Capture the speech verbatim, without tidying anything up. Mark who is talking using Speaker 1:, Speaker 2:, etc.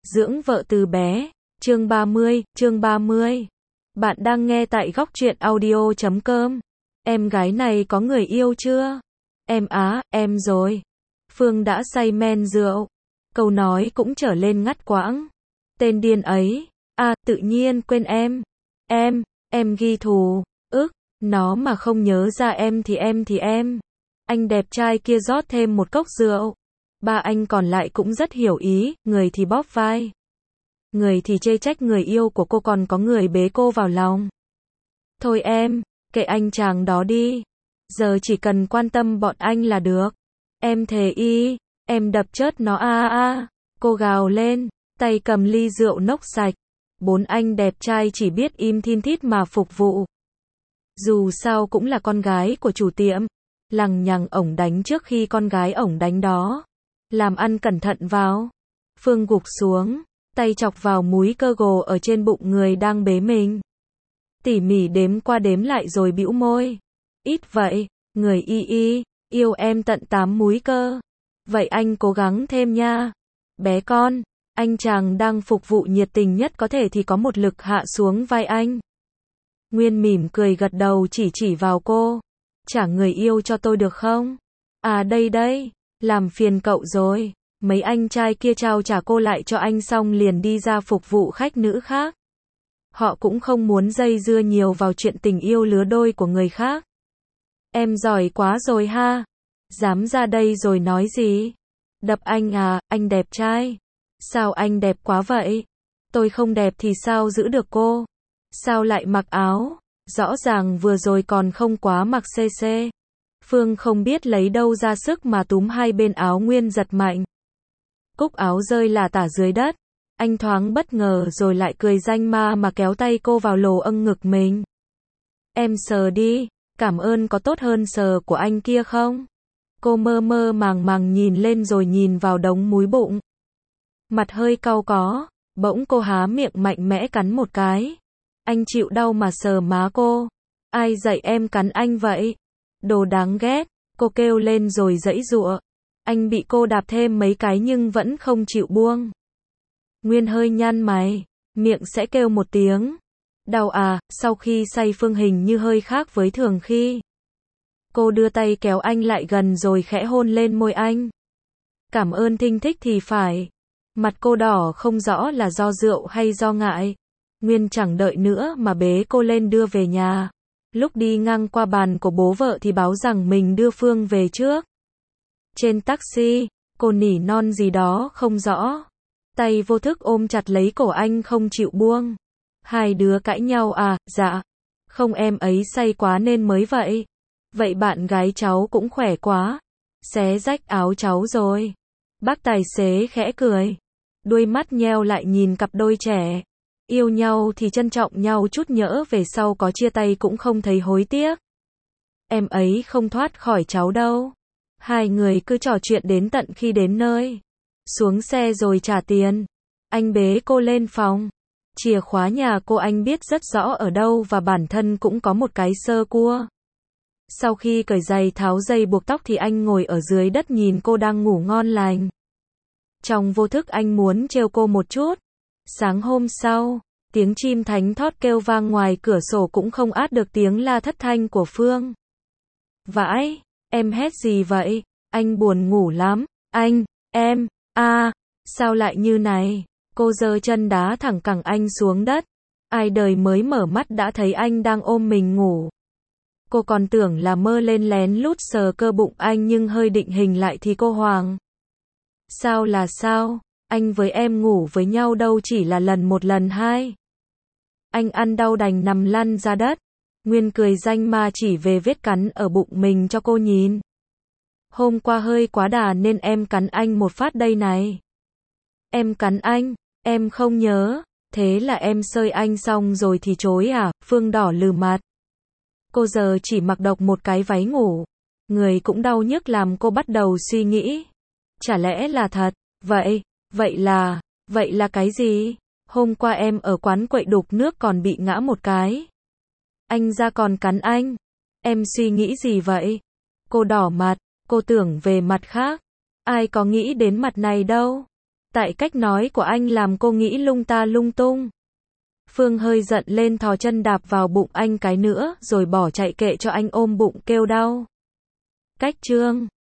Speaker 1: Dưỡng vợ từ bé. Chương ba mươi, chương ba mươi. Bạn đang nghe tại góc truyện audio chấm com. Em gái này có người yêu chưa? Em á, em rồi. Phương đã say men rượu. Câu nói cũng trở lên ngắt quãng. Tên điên ấy. À, tự nhiên quên em. Em, em ghi thù. Ức, nó mà không nhớ ra em thì em thì em. Anh đẹp trai kia rót thêm một cốc rượu. Ba anh còn lại cũng rất hiểu ý, người thì bóp vai. Người thì chê trách người yêu của cô, còn có người bế cô vào lòng. Thôi em, kệ anh chàng đó đi. Giờ chỉ cần quan tâm bọn anh là được. Em thề y, em đập chết nó a a a. Cô gào lên, tay cầm ly rượu nốc sạch. Bốn anh đẹp trai chỉ biết im thin thít mà phục vụ. Dù sao cũng là con gái của chủ tiệm. Lằng nhằng ổng đánh trước khi con gái ổng đánh đó. Làm ăn cẩn thận vào. Phương gục xuống, tay chọc vào múi cơ gồ ở trên bụng người đang bế mình. Tỉ mỉ đếm qua đếm lại rồi bĩu môi. Ít vậy, người y y, yêu em tận tám múi cơ. Vậy anh cố gắng thêm nha. Bé con, anh chàng đang phục vụ nhiệt tình nhất có thể thì có một lực hạ xuống vai anh. Nguyên mỉm cười gật đầu chỉ chỉ vào cô. Trả người yêu cho tôi được không? À đây đây. Làm phiền cậu rồi. Mấy anh trai kia trao trả cô lại cho anh xong liền đi ra phục vụ khách nữ khác. Họ cũng không muốn dây dưa nhiều vào chuyện tình yêu lứa đôi của người khác. Em giỏi quá rồi ha. Dám ra đây rồi nói gì? Đập anh à, anh đẹp trai. Sao anh đẹp quá vậy? Tôi không đẹp thì sao giữ được cô? Sao lại mặc áo? Rõ ràng vừa rồi còn không quá mặc xê xê. Phương không biết lấy đâu ra sức mà túm hai bên áo Nguyên giật mạnh. Cúc áo rơi là tả dưới đất. Anh thoáng bất ngờ rồi lại cười danh ma mà kéo tay cô vào lồ âng ngực mình. Em sờ đi, cảm ơn có tốt hơn sờ của anh kia không? Cô mơ mơ màng màng nhìn lên rồi nhìn vào đống múi bụng. Mặt hơi cau có, bỗng cô há miệng mạnh mẽ cắn một cái. Anh chịu đau mà sờ má cô. Ai dạy em cắn anh vậy? Đồ đáng ghét, cô kêu lên rồi giãy giụa. Anh bị cô đạp thêm mấy cái nhưng vẫn không chịu buông. Nguyên hơi nhăn mày, miệng sẽ kêu một tiếng. Đau à, sau khi say Phương hình như hơi khác với thường khi. Cô đưa tay kéo anh lại gần rồi khẽ hôn lên môi anh. Cảm ơn thinh thích thì phải. Mặt cô đỏ không rõ là do rượu hay do ngại. Nguyên chẳng đợi nữa mà bế cô lên đưa về nhà. Lúc đi ngang qua bàn của bố vợ thì báo rằng mình đưa Phương về trước. Trên taxi, cô nỉ non gì đó không rõ. Tay vô thức ôm chặt lấy cổ anh không chịu buông. Hai đứa cãi nhau à? Dạ. Không, em ấy say quá nên mới vậy. Vậy bạn gái cháu cũng khỏe quá. Xé rách áo cháu rồi. Bác tài xế khẽ cười. Đuôi mắt nheo lại nhìn cặp đôi trẻ. Yêu nhau thì trân trọng nhau chút, nhỡ về sau có chia tay cũng không thấy hối tiếc. Em ấy không thoát khỏi cháu đâu. Hai người cứ trò chuyện đến tận khi đến nơi. Xuống xe rồi trả tiền. Anh bế cô lên phòng. Chìa khóa nhà cô anh biết rất rõ ở đâu và bản thân cũng có một cái sơ cua. Sau khi cởi giày tháo dây buộc tóc thì anh ngồi ở dưới đất nhìn cô đang ngủ ngon lành. Trong vô thức anh muốn trêu cô một chút. Sáng hôm sau, tiếng chim thánh thót kêu vang ngoài cửa sổ cũng không át được tiếng la thất thanh của Phương. Vãi, em hét gì vậy? Anh buồn ngủ lắm. Anh, em, a, à, sao lại như này? Cô giơ chân đá thẳng cẳng anh xuống đất. Ai đời mới mở mắt đã thấy anh đang ôm mình ngủ. Cô còn tưởng là mơ lên lén lút sờ cơ bụng anh nhưng hơi định hình lại thì cô hoảng. Sao là sao? Anh với em ngủ với nhau đâu chỉ là lần một lần hai. Anh ăn đau đành nằm lăn ra đất. Nguyên cười danh ma chỉ về vết cắn ở bụng mình cho cô nhìn. Hôm qua hơi quá đà nên em cắn anh một phát đây này. Em cắn anh, em không nhớ. Thế là em sơi anh xong rồi thì chối à? Phương đỏ lừ mặt. Cô giờ chỉ mặc độc một cái váy ngủ. Người cũng đau nhức làm cô bắt đầu suy nghĩ. Chả lẽ là thật? Vậy, vậy là, vậy là cái gì? Hôm qua em ở quán quậy đục nước còn bị ngã một cái. Anh ra còn cắn anh. Em suy nghĩ gì vậy? Cô đỏ mặt, cô tưởng về mặt khác. Ai có nghĩ đến mặt này đâu. Tại cách nói của anh làm cô nghĩ lung ta lung tung. Phương hơi giận lên thò chân đạp vào bụng anh cái nữa, rồi bỏ chạy kệ cho anh ôm bụng kêu đau. Cách chương